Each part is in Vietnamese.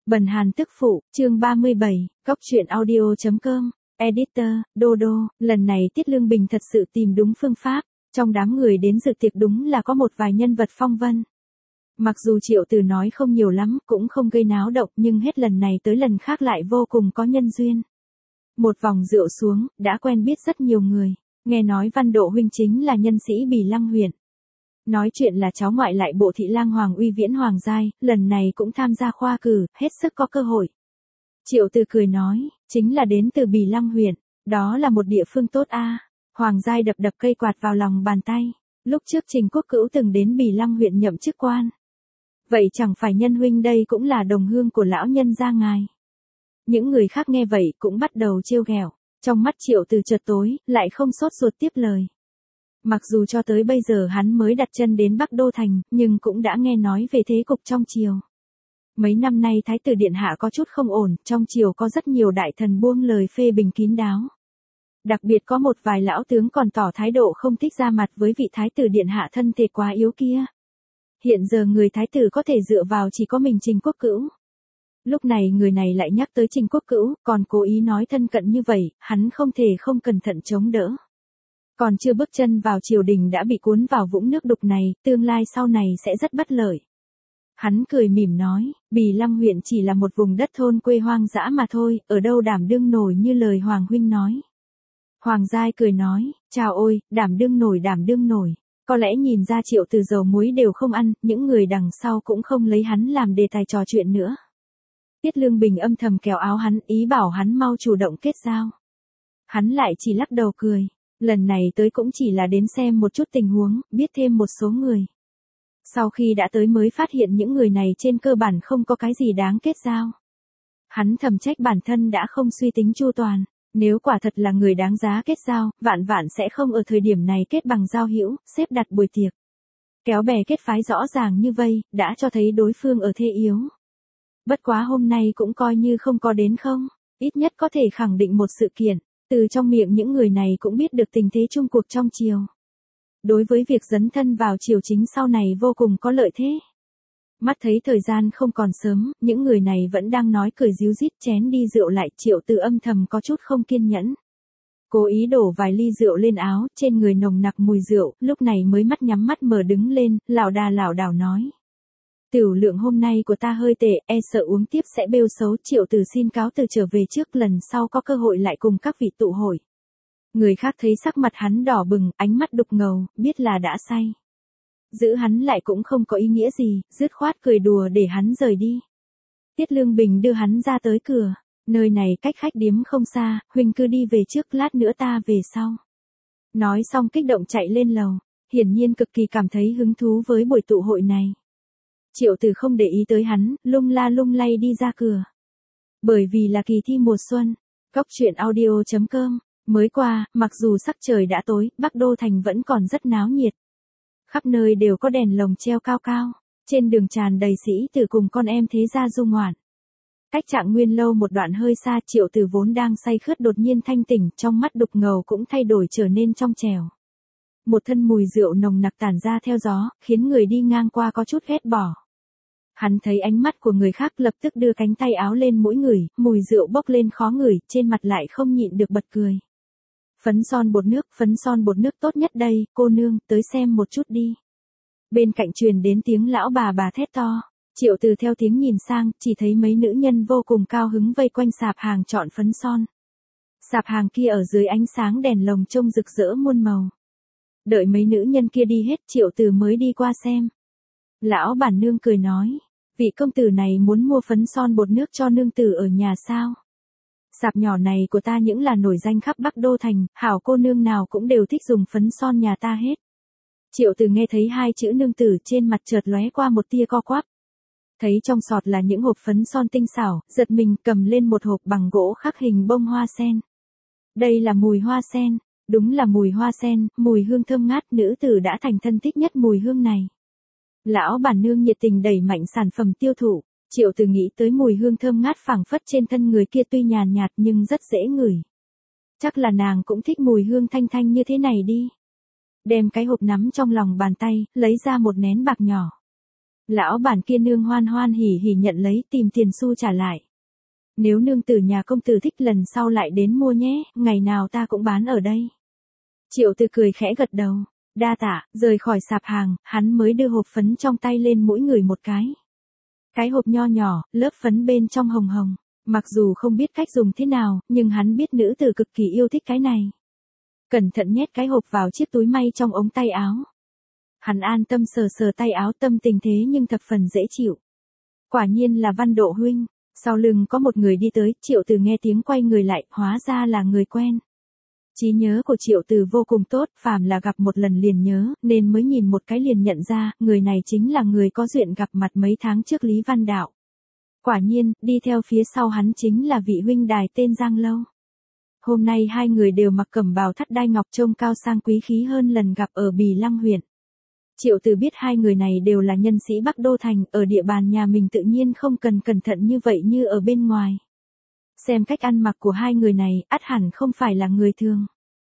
Bần Hàn tức phụ, chương 37, Cóc truyện audio.com, Editor, Dodo, lần này Tiết Lương Bình thật sự tìm đúng phương pháp, trong đám người đến dự tiệc đúng là có một vài nhân vật phong vân. Mặc dù Triệu Từ nói không nhiều lắm, cũng không gây náo động, nhưng hết lần này tới lần khác lại vô cùng có nhân duyên. Một vòng rượu xuống, đã quen biết rất nhiều người, nghe nói Văn Độ huynh chính là nhân sĩ Bỉ Lăng huyện. Nói chuyện là cháu ngoại lại bộ thị lang Hoàng Uy Viễn Hoàng giai, lần này cũng tham gia khoa cử, hết sức có cơ hội. Triệu Từ cười nói, chính là đến từ Bỉ Lăng huyện, đó là một địa phương tốt a. Hoàng giai đập đập cây quạt vào lòng bàn tay, lúc trước Trình Quốc Cữu từng đến Bỉ Lăng huyện nhậm chức quan. Vậy chẳng phải nhân huynh đây cũng là đồng hương của lão nhân gia ngài. Những người khác nghe vậy cũng bắt đầu trêu ghẹo, trong mắt Triệu Từ chợt tối, lại không sốt ruột tiếp lời. Mặc dù cho tới bây giờ hắn mới đặt chân đến Bắc Đô Thành, nhưng cũng đã nghe nói về thế cục trong triều. Mấy năm nay Thái tử Điện Hạ có chút không ổn, trong triều có rất nhiều đại thần buông lời phê bình kín đáo. Đặc biệt có một vài lão tướng còn tỏ thái độ không thích ra mặt với vị Thái tử Điện Hạ thân thể quá yếu kia. Hiện giờ người Thái tử có thể dựa vào chỉ có mình Trình Quốc Cữu. Lúc này người này lại nhắc tới Trình Quốc Cữu, còn cố ý nói thân cận như vậy, hắn không thể không cẩn thận chống đỡ. Còn chưa bước chân vào triều đình đã bị cuốn vào vũng nước đục này, tương lai sau này sẽ rất bất lợi. Hắn cười mỉm nói, Bỉ Lăng huyện chỉ là một vùng đất thôn quê hoang dã mà thôi, ở đâu đảm đương nổi như lời Hoàng huynh nói. Hoàng giai cười nói, chào ôi, đảm đương nổi. Có lẽ nhìn ra Triệu Từ dầu muối đều không ăn, những người đằng sau cũng không lấy hắn làm đề tài trò chuyện nữa. Tiết Lương Bình âm thầm kéo áo hắn, ý bảo hắn mau chủ động kết giao. Hắn lại chỉ lắc đầu cười. Lần này tới cũng chỉ là đến xem một chút tình huống, biết thêm một số người. Sau khi đã tới mới phát hiện những người này trên cơ bản không có cái gì đáng kết giao. Hắn thầm trách bản thân đã không suy tính chu toàn, nếu quả thật là người đáng giá kết giao, vạn sẽ không ở thời điểm này kết bằng giao hữu, xếp đặt buổi tiệc. Kéo bè kết phái rõ ràng như vây, đã cho thấy đối phương ở thế yếu. Bất quá hôm nay cũng coi như không có đến không, ít nhất có thể khẳng định một sự kiện. Từ trong miệng những người này cũng biết được tình thế chung cuộc trong triều. Đối với việc dấn thân vào triều chính sau này vô cùng có lợi thế. Mắt thấy thời gian không còn sớm, những người này vẫn đang nói cười ríu rít chén đi rượu lại, Triệu Từ âm thầm có chút không kiên nhẫn. Cố ý đổ vài ly rượu lên áo, trên người nồng nặc mùi rượu, lúc này mới mắt nhắm mắt mở đứng lên, lảo đảo nói. Tiểu lượng hôm nay của ta hơi tệ, e sợ uống tiếp sẽ bêu xấu. Triệu Từ xin cáo từ trở về trước, lần sau có cơ hội lại cùng các vị tụ hội. Người khác thấy sắc mặt hắn đỏ bừng, ánh mắt đục ngầu, biết là đã say. Giữ hắn lại cũng không có ý nghĩa gì, dứt khoát cười đùa để hắn rời đi. Tiết Lương Bình đưa hắn ra tới cửa, nơi này cách khách điếm không xa, huynh cứ đi về trước, lát nữa ta về sau. Nói xong kích động chạy lên lầu, hiển nhiên cực kỳ cảm thấy hứng thú với buổi tụ hội này. Triệu Từ không để ý tới hắn, lung la lung lay đi ra cửa. Bởi vì là kỳ thi mùa xuân, Cóc truyện audio.com, mới qua, mặc dù sắc trời đã tối, Bắc Đô Thành vẫn còn rất náo nhiệt. Khắp nơi đều có đèn lồng treo cao cao, trên đường tràn đầy sĩ tử cùng con em thế gia du ngoạn. Cách Trạng Nguyên lâu một đoạn hơi xa, Triệu Từ vốn đang say khướt đột nhiên thanh tỉnh, trong mắt đục ngầu cũng thay đổi trở nên trong trẻo. Một thân mùi rượu nồng nặc tản ra theo gió, khiến người đi ngang qua có chút ghét bỏ. Hắn thấy ánh mắt của người khác lập tức đưa cánh tay áo lên mũi ngửi, mùi rượu bốc lên khó ngửi, trên mặt lại không nhịn được bật cười. Phấn son bột nước tốt nhất đây, cô nương, tới xem một chút đi. Bên cạnh truyền đến tiếng lão bà thét to. Triệu Từ theo tiếng nhìn sang, chỉ thấy mấy nữ nhân vô cùng cao hứng vây quanh sạp hàng chọn phấn son. Sạp hàng kia ở dưới ánh sáng đèn lồng trông rực rỡ muôn màu. Đợi mấy nữ nhân kia đi hết, Triệu Từ mới đi qua xem. Lão bản nương cười nói, vị công tử này muốn mua phấn son bột nước cho nương tử ở nhà sao? Sạp nhỏ này của ta những là nổi danh khắp Bắc Đô Thành, hảo cô nương nào cũng đều thích dùng phấn son nhà ta hết. Triệu Từ nghe thấy hai chữ nương tử trên mặt chợt lóe qua một tia co quắp. Thấy trong sọt là những hộp phấn son tinh xảo, giật mình cầm lên một hộp bằng gỗ khắc hình bông hoa sen. Đây là mùi hoa sen, đúng là mùi hoa sen, mùi hương thơm ngát, nữ tử đã thành thân thích nhất mùi hương này. Lão bản nương nhiệt tình đẩy mạnh sản phẩm tiêu thụ, Triệu Từ nghĩ tới mùi hương thơm ngát phảng phất trên thân người kia tuy nhàn nhạt nhưng rất dễ ngửi. Chắc là nàng cũng thích mùi hương thanh thanh như thế này đi. Đem cái hộp nắm trong lòng bàn tay, lấy ra một nén bạc nhỏ. Lão bản kia nương hoan hoan hỉ hỉ nhận lấy tìm tiền xu trả lại. Nếu nương tử nhà công tử thích lần sau lại đến mua nhé, ngày nào ta cũng bán ở đây. Triệu Từ cười khẽ gật đầu, đa tạ, rời khỏi sạp hàng, hắn mới đưa hộp phấn trong tay lên mỗi người một cái. Cái hộp nho nhỏ, lớp phấn bên trong hồng hồng, mặc dù không biết cách dùng thế nào, nhưng hắn biết nữ tử cực kỳ yêu thích cái này. Cẩn thận nhét cái hộp vào chiếc túi may trong ống tay áo. Hắn an tâm sờ sờ tay áo, tâm tình thế nhưng thập phần dễ chịu. Quả nhiên là Văn Độ huynh. Sau lưng có một người đi tới, Triệu Từ nghe tiếng quay người lại, hóa ra là người quen. Trí nhớ của Triệu Từ vô cùng tốt, phàm là gặp một lần liền nhớ, nên mới nhìn một cái liền nhận ra, người này chính là người có duyên gặp mặt mấy tháng trước Lý Văn Đạo. Quả nhiên, đi theo phía sau hắn chính là vị huynh đài tên Giang Lâu. Hôm nay hai người đều mặc cẩm bào thắt đai ngọc trông cao sang quý khí hơn lần gặp ở Bì Lăng huyện. Triệu Từ biết hai người này đều là nhân sĩ Bắc Đô Thành, ở địa bàn nhà mình tự nhiên không cần cẩn thận như vậy như ở bên ngoài. Xem cách ăn mặc của hai người này, ắt hẳn không phải là người thường.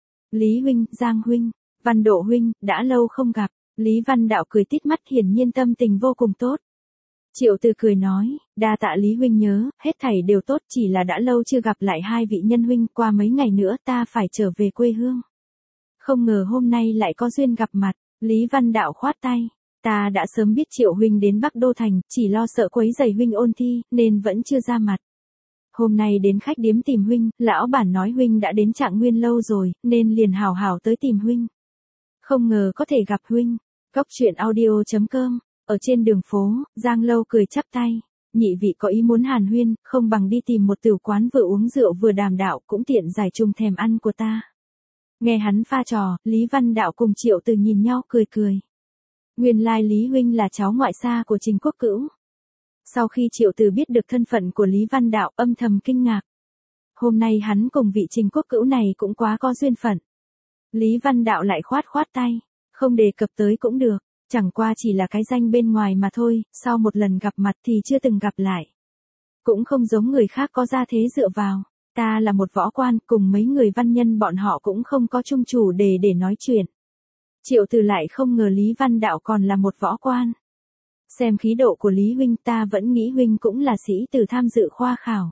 Lý huynh, Giang huynh, Văn Độ huynh, đã lâu không gặp. Lý Văn Đạo cười tít mắt, hiển nhiên tâm tình vô cùng tốt. Triệu Từ cười nói, đa tạ Lý huynh nhớ, hết thảy đều tốt, chỉ là đã lâu chưa gặp lại hai vị nhân huynh, qua mấy ngày nữa ta phải trở về quê hương. Không ngờ hôm nay lại có duyên gặp mặt. Lý Văn Đạo khoát tay, ta đã sớm biết Triệu huynh đến Bắc Đô Thành, chỉ lo sợ quấy rầy huynh ôn thi, nên vẫn chưa ra mặt. Hôm nay đến khách điếm tìm huynh, lão bản nói huynh đã đến Trạng Nguyên lâu rồi, nên liền hào hào tới tìm huynh. Không ngờ có thể gặp huynh. Cốc truyện audio.com. Ở trên đường phố, Giang Lâu cười chắp tay, nhị vị có ý muốn hàn huyên, không bằng đi tìm một tiểu quán vừa uống rượu vừa đàm đạo, cũng tiện giải chung thèm ăn của ta. Nghe hắn pha trò, Lý Văn Đạo cùng Triệu Từ nhìn nhau cười cười. Nguyên lai Lý huynh là cháu ngoại xa của Trình Quốc Cữu. Sau khi Triệu Từ biết được thân phận của Lý Văn Đạo, âm thầm kinh ngạc. Hôm nay hắn cùng vị Trình Quốc Cữu này cũng quá có duyên phận. Lý Văn Đạo lại khoát khoát tay, không đề cập tới cũng được, chẳng qua chỉ là cái danh bên ngoài mà thôi, sau một lần gặp mặt thì chưa từng gặp lại. Cũng không giống người khác có gia thế dựa vào. Ta là một võ quan, cùng mấy người văn nhân bọn họ cũng không có chung chủ đề để nói chuyện. Triệu Từ lại không ngờ Lý Văn Đạo còn là một võ quan. Xem khí độ của Lý huynh, ta vẫn nghĩ huynh cũng là sĩ tử tham dự khoa khảo.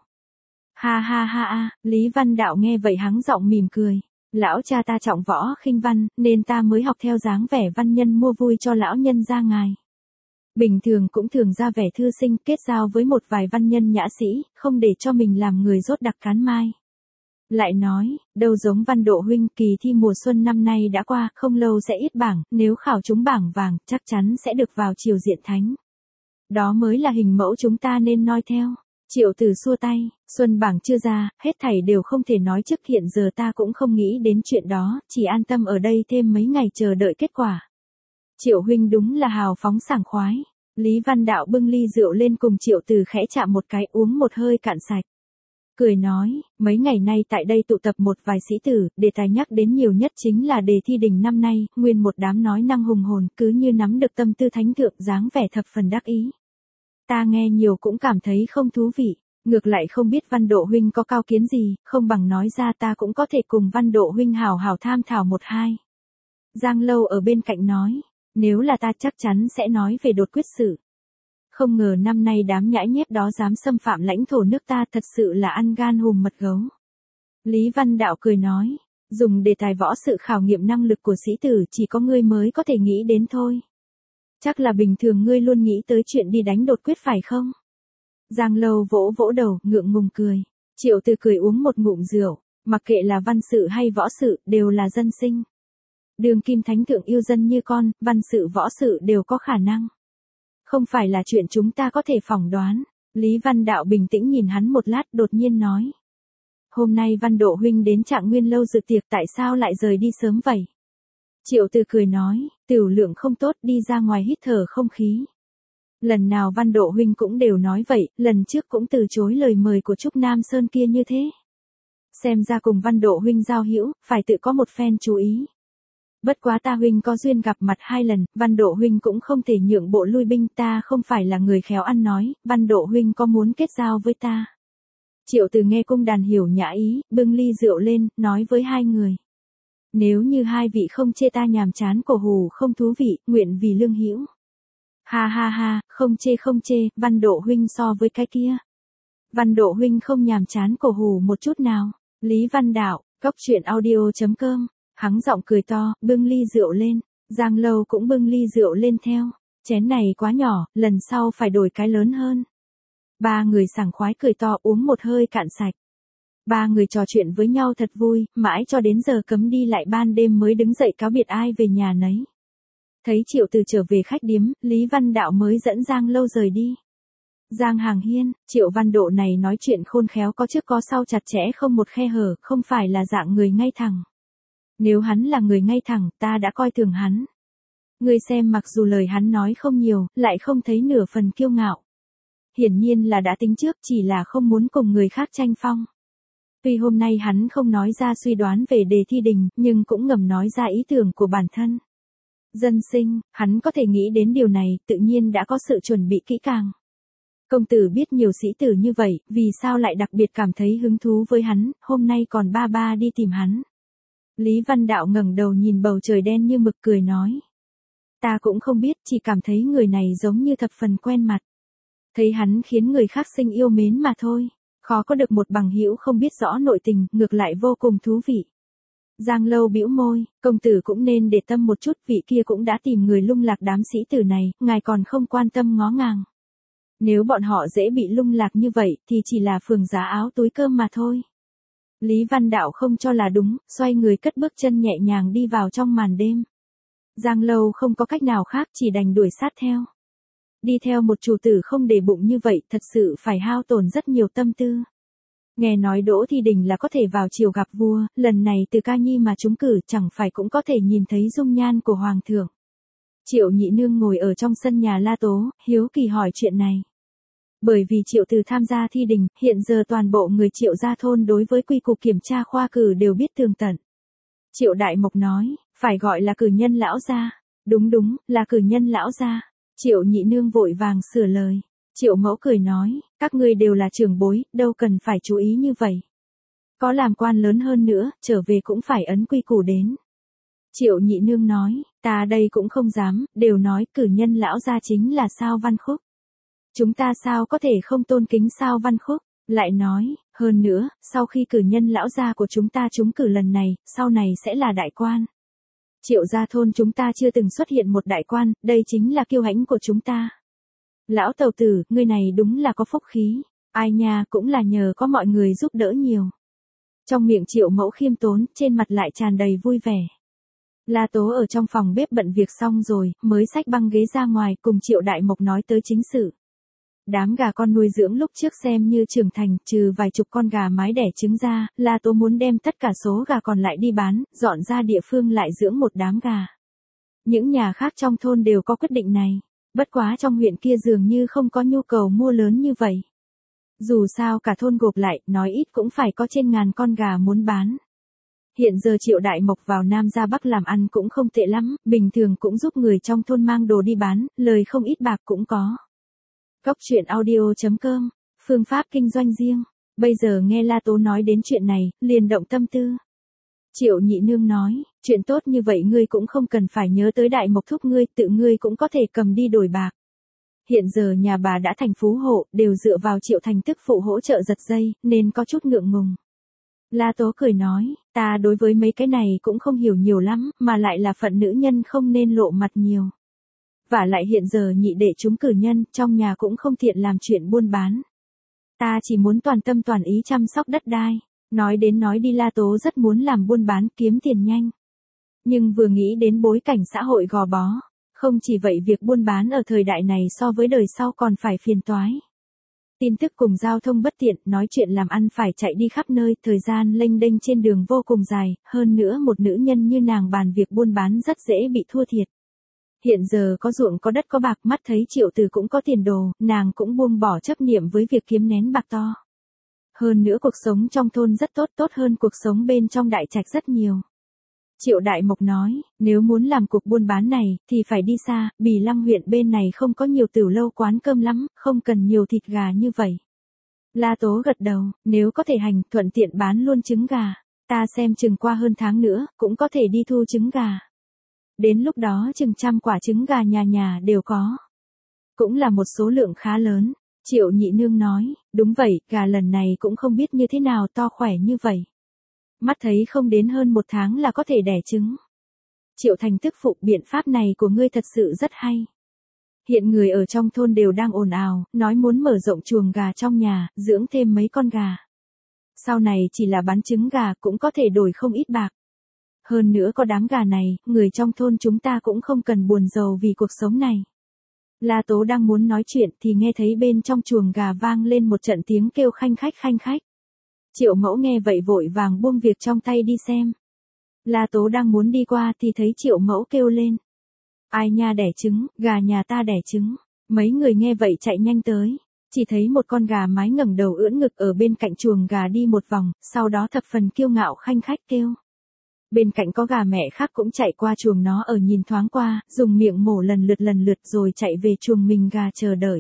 Ha ha ha ha, Lý Văn Đạo nghe vậy hắng giọng mỉm cười. Lão cha ta trọng võ khinh văn, nên ta mới học theo dáng vẻ văn nhân mua vui cho lão nhân gia ngài. Bình thường cũng thường ra vẻ thư sinh, kết giao với một vài văn nhân nhã sĩ, không để cho mình làm người rốt đặc cán mai. Lại nói, đâu giống Văn Độ huynh, kỳ thi mùa xuân năm nay đã qua, không lâu sẽ yết bảng, nếu khảo trúng bảng vàng, chắc chắn sẽ được vào triều diện thánh. Đó mới là hình mẫu chúng ta nên noi theo. Triệu Từ xua tay, xuân bảng chưa ra, hết thảy đều không thể nói trước, hiện giờ ta cũng không nghĩ đến chuyện đó, chỉ an tâm ở đây thêm mấy ngày chờ đợi kết quả. Triệu huynh đúng là hào phóng sảng khoái. Lý Văn Đạo bưng ly rượu lên cùng Triệu Từ khẽ chạm một cái, uống một hơi cạn sạch. Cười nói, mấy ngày nay tại đây tụ tập một vài sĩ tử, đề tài nhắc đến nhiều nhất chính là đề thi đình năm nay, nguyên một đám nói năng hùng hồn, cứ như nắm được tâm tư thánh thượng, dáng vẻ thập phần đắc ý. Ta nghe nhiều cũng cảm thấy không thú vị, ngược lại không biết Văn Độ huynh có cao kiến gì, không bằng nói ra ta cũng có thể cùng Văn Độ huynh hào hào tham thảo một hai. Giang Lâu ở bên cạnh nói, nếu là ta chắc chắn sẽ nói về đột quyết sử. Không ngờ năm nay đám nhãi nhép đó dám xâm phạm lãnh thổ nước ta, thật sự là ăn gan hùm mật gấu. Lý Văn Đạo cười nói, dùng đề tài võ sự khảo nghiệm năng lực của sĩ tử chỉ có ngươi mới có thể nghĩ đến thôi. Chắc là bình thường ngươi luôn nghĩ tới chuyện đi đánh đột quyết phải không? Giang Lâu vỗ vỗ đầu, ngượng ngùng cười. Triệu Từ cười uống một ngụm rượu, mặc kệ là văn sự hay võ sự, đều là dân sinh. Đường kim thánh thượng yêu dân như con, văn sự võ sự đều có khả năng. Không phải là chuyện chúng ta có thể phỏng đoán. Lý Văn Đạo bình tĩnh nhìn hắn một lát, đột nhiên nói. Hôm nay Văn Độ huynh đến Trạng Nguyên lâu dự tiệc, tại sao lại rời đi sớm vậy? Triệu Từ cười nói, tiểu lượng không tốt, đi ra ngoài hít thở không khí. Lần nào Văn Độ huynh cũng đều nói vậy, lần trước cũng từ chối lời mời của Trúc Nam Sơn kia như thế. Xem ra cùng Văn Độ huynh giao hữu, phải tự có một phen chú ý. Bất quá ta huynh có duyên gặp mặt 2 lần, Văn Độ huynh cũng không thể nhượng bộ lui binh, ta không phải là người khéo ăn nói, Văn Độ huynh có muốn kết giao với ta? Triệu Từ nghe cung đàn hiểu nhã ý, bưng ly rượu lên, nói với hai người. Nếu như hai vị không chê ta nhàm chán cổ hủ không thú vị, nguyện vì lương hữu. Ha ha ha, không chê, Văn Độ huynh so với cái kia. Văn Độ huynh không nhàm chán cổ hủ một chút nào. Lý Văn Đạo, cóc truyện audio.com, hắng giọng cười to, bưng ly rượu lên. Giang Lâu cũng bưng ly rượu lên theo. Chén này quá nhỏ, lần sau phải đổi cái lớn hơn. Ba người sảng khoái cười to uống một hơi cạn sạch. Ba người trò chuyện với nhau thật vui, mãi cho đến giờ cấm đi lại ban đêm mới đứng dậy cáo biệt ai về nhà nấy. Thấy Triệu Từ trở về khách điếm, Lý Văn Đạo mới dẫn Giang Lâu rời đi. Giang Hàng Hiên, Triệu Văn Độ này nói chuyện khôn khéo có trước có sau chặt chẽ không một khe hở, không phải là dạng người ngay thẳng. Nếu hắn là người ngay thẳng, ta đã coi thường hắn. Ngươi xem mặc dù lời hắn nói không nhiều, lại không thấy nửa phần kiêu ngạo. Hiển nhiên là đã tính trước, chỉ là không muốn cùng người khác tranh phong. Tuy hôm nay hắn không nói ra suy đoán về đề thi đình, nhưng cũng ngầm nói ra ý tưởng của bản thân. Dân sinh, hắn có thể nghĩ đến điều này, tự nhiên đã có sự chuẩn bị kỹ càng. Công tử biết nhiều sĩ tử như vậy, vì sao lại đặc biệt cảm thấy hứng thú với hắn, hôm nay còn ba đi tìm hắn. Lý Văn Đạo ngẩng đầu nhìn bầu trời đen như mực cười nói. Ta cũng không biết, chỉ cảm thấy người này giống như thập phần quen mặt. Thấy hắn khiến người khác sinh yêu mến mà thôi. Khó có được một bằng hữu không biết rõ nội tình, ngược lại vô cùng thú vị. Giang Lâu bĩu môi, công tử cũng nên để tâm một chút, vị kia cũng đã tìm người lung lạc đám sĩ tử này, ngài còn không quan tâm ngó ngàng. Nếu bọn họ dễ bị lung lạc như vậy, thì chỉ là phường giá áo túi cơm mà thôi. Lý Văn Đạo không cho là đúng, xoay người cất bước chân nhẹ nhàng đi vào trong màn đêm. Giang Lâu không có cách nào khác, chỉ đành đuổi sát theo. Đi theo một chủ tử không để bụng như vậy, thật sự phải hao tổn rất nhiều tâm tư. Nghe nói Đỗ Thi Đình là có thể vào triều gặp vua, lần này từ Ca Nhi mà trúng cử chẳng phải cũng có thể nhìn thấy dung nhan của Hoàng thượng. Triệu Nhị Nương ngồi ở trong sân nhà La Tố, hiếu kỳ hỏi chuyện này. Bởi vì Triệu Từ tham gia thi đình, hiện giờ toàn bộ người Triệu gia thôn đối với quy củ kiểm tra khoa cử đều biết tường tận. Triệu Đại Mộc nói, phải gọi là cử nhân lão gia. Đúng, là cử nhân lão gia. Triệu Nhị Nương vội vàng sửa lời. Triệu Mẫu cười nói, các ngươi đều là trưởng bối, đâu cần phải chú ý như vậy. Có làm quan lớn hơn nữa, trở về cũng phải ấn quy củ đến. Triệu Nhị Nương nói, ta đây cũng không dám, đều nói cử nhân lão gia chính là Sao Văn Khúc. Chúng ta sao có thể không tôn kính Sao Văn Khúc, lại nói, hơn nữa, sau khi cử nhân lão gia của chúng ta trúng cử lần này, sau này sẽ là đại quan. Triệu gia thôn chúng ta chưa từng xuất hiện một đại quan, đây chính là kiêu hãnh của chúng ta. Lão tàu tử, ngươi này đúng là có phúc khí, ai nha cũng là nhờ có mọi người giúp đỡ nhiều. Trong miệng Triệu Mẫu khiêm tốn, trên mặt lại tràn đầy vui vẻ. La Tố ở trong phòng bếp bận việc xong rồi, mới xách băng ghế ra ngoài cùng Triệu Đại Mộc nói tới chính sự. Đám gà con nuôi dưỡng lúc trước xem như trưởng thành, trừ vài chục con gà mái đẻ trứng ra, La Tố muốn đem tất cả số gà còn lại đi bán, dọn ra địa phương lại dưỡng một đám gà. Những nhà khác trong thôn đều có quyết định này, bất quá trong huyện kia dường như không có nhu cầu mua lớn như vậy. Dù sao cả thôn gộp lại, nói ít cũng phải có trên 1000 con gà muốn bán. Hiện giờ Triệu Đại Mộc vào Nam ra Bắc làm ăn cũng không tệ lắm, bình thường cũng giúp người trong thôn mang đồ đi bán, lời không ít bạc cũng có. Cóc truyện audio.com, phương pháp kinh doanh riêng. Bây giờ nghe La Tố nói đến chuyện này, liền động tâm tư. Triệu Nhị Nương nói, chuyện tốt như vậy ngươi cũng không cần phải nhớ tới Đại Mộc thúc ngươi, tự ngươi cũng có thể cầm đi đổi bạc. Hiện giờ nhà bà đã thành phú hộ, đều dựa vào Triệu Thành tức phụ hỗ trợ giật dây, nên có chút ngượng ngùng. La Tố cười nói, ta đối với mấy cái này cũng không hiểu nhiều lắm, mà lại là phận nữ nhân không nên lộ mặt nhiều. Và lại hiện giờ nhị đệ chúng cử nhân, trong nhà cũng không tiện làm chuyện buôn bán. Ta chỉ muốn toàn tâm toàn ý chăm sóc đất đai. Nói đến nói đi La Tố rất muốn làm buôn bán kiếm tiền nhanh. Nhưng vừa nghĩ đến bối cảnh xã hội gò bó, không chỉ vậy việc buôn bán ở thời đại này so với đời sau còn phải phiền toái. Tin tức cùng giao thông bất tiện, nói chuyện làm ăn phải chạy đi khắp nơi, thời gian lênh đênh trên đường vô cùng dài, hơn nữa một nữ nhân như nàng bàn việc buôn bán rất dễ bị thua thiệt. Hiện giờ có ruộng có đất có bạc, mắt thấy Triệu Từ cũng có tiền đồ, nàng cũng buông bỏ chấp niệm với việc kiếm nén bạc to. Hơn nữa cuộc sống trong thôn rất tốt, tốt hơn cuộc sống bên trong đại trạch rất nhiều. Triệu Đại Mộc nói, nếu muốn làm cuộc buôn bán này, thì phải đi xa, Bì Lăng huyện bên này không có nhiều tửu lâu quán cơm lắm, không cần nhiều thịt gà như vậy. La Tố gật đầu, nếu có thể hành, thuận tiện bán luôn trứng gà. Ta xem chừng qua hơn tháng nữa, cũng có thể đi thu trứng gà. Đến lúc đó chừng 100 quả trứng gà nhà nhà đều có. Cũng là một số lượng khá lớn. Triệu nhị nương nói, đúng vậy, gà lần này cũng không biết như thế nào to khỏe như vậy. Mắt thấy không đến hơn 1 tháng là có thể đẻ trứng. Triệu Thành tức phụ, biện pháp này của ngươi thật sự rất hay. Hiện người ở trong thôn đều đang ồn ào, nói muốn mở rộng chuồng gà trong nhà, dưỡng thêm mấy con gà. Sau này chỉ là bán trứng gà cũng có thể đổi không ít bạc. Hơn nữa có đám gà này, người trong thôn chúng ta cũng không cần buồn rầu vì cuộc sống này. La Tố đang muốn nói chuyện thì nghe thấy bên trong chuồng gà vang lên một trận tiếng kêu khanh khách khanh khách. Triệu Mẫu nghe vậy vội vàng buông việc trong tay đi xem. La Tố đang muốn đi qua thì thấy Triệu Mẫu kêu lên. Ai nha đẻ trứng, gà nhà ta đẻ trứng. Mấy người nghe vậy chạy nhanh tới. Chỉ thấy một con gà mái ngẩng đầu ưỡn ngực ở bên cạnh chuồng gà đi một vòng, sau đó thập phần kiêu ngạo khanh khách kêu. Bên cạnh có gà mẹ khác cũng chạy qua chuồng nó ở nhìn thoáng qua, dùng miệng mổ lần lượt rồi chạy về chuồng mình gà chờ đợi.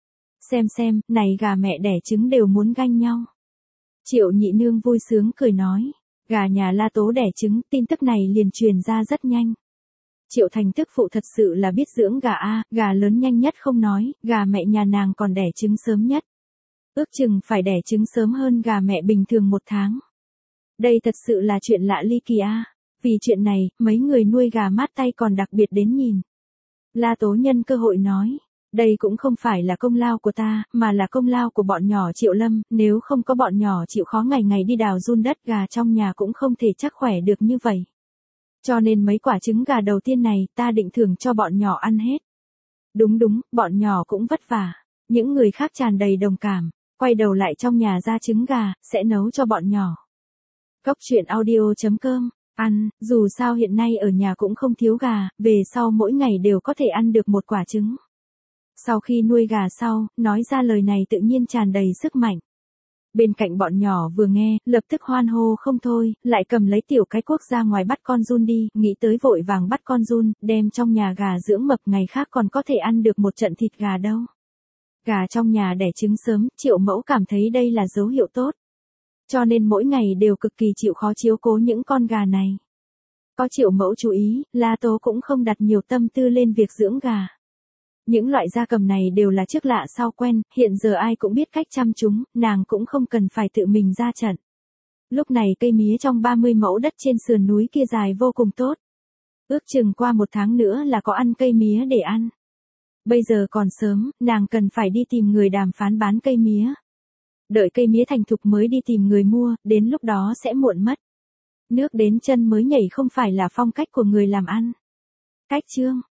Xem, này gà mẹ đẻ trứng đều muốn ganh nhau. Triệu nhị nương vui sướng cười nói. Gà nhà La Tố đẻ trứng, tin tức này liền truyền ra rất nhanh. Triệu Thành tức phụ thật sự là biết dưỡng gà a, gà lớn nhanh nhất không nói, gà mẹ nhà nàng còn đẻ trứng sớm nhất. Ước chừng phải đẻ trứng sớm hơn gà mẹ bình thường 1 tháng. Đây thật sự là chuyện lạ ly kỳ a. Vì chuyện này, mấy người nuôi gà mát tay còn đặc biệt đến nhìn. La Tố nhân cơ hội nói, đây cũng không phải là công lao của ta, mà là công lao của bọn nhỏ Triệu Lâm, nếu không có bọn nhỏ chịu khó ngày ngày đi đào giun đất gà trong nhà cũng không thể chắc khỏe được như vậy. Cho nên mấy quả trứng gà đầu tiên này ta định thưởng cho bọn nhỏ ăn hết. Đúng, bọn nhỏ cũng vất vả. Những người khác tràn đầy đồng cảm, quay đầu lại trong nhà ra trứng gà, sẽ nấu cho bọn nhỏ. Cốc truyện audio.com, ăn, dù sao hiện nay ở nhà cũng không thiếu gà, về sau mỗi ngày đều có thể ăn được 1 quả trứng. Sau khi nuôi gà sau, nói ra lời này tự nhiên tràn đầy sức mạnh. Bên cạnh bọn nhỏ vừa nghe, lập tức hoan hô không thôi, lại cầm lấy tiểu cái cuốc ra ngoài bắt con giun đi, nghĩ tới vội vàng bắt con giun, đem trong nhà gà dưỡng mập ngày khác còn có thể ăn được một trận thịt gà đâu. Gà trong nhà đẻ trứng sớm, Triệu Mẫu cảm thấy đây là dấu hiệu tốt. Cho nên mỗi ngày đều cực kỳ chịu khó chiếu cố những con gà này. Có Triệu Mẫu chú ý, La Tố cũng không đặt nhiều tâm tư lên việc dưỡng gà. Những loại gia cầm này đều là trước lạ sau quen, hiện giờ ai cũng biết cách chăm chúng, nàng cũng không cần phải tự mình ra trận. Lúc này cây mía trong 30 mẫu đất trên sườn núi kia dài vô cùng tốt. Ước chừng qua 1 tháng nữa là có ăn cây mía để ăn. Bây giờ còn sớm, nàng cần phải đi tìm người đàm phán bán cây mía. Đợi cây mía thành thục mới đi tìm người mua, đến lúc đó sẽ muộn mất. Nước đến chân mới nhảy không phải là phong cách của người làm ăn. Cách chương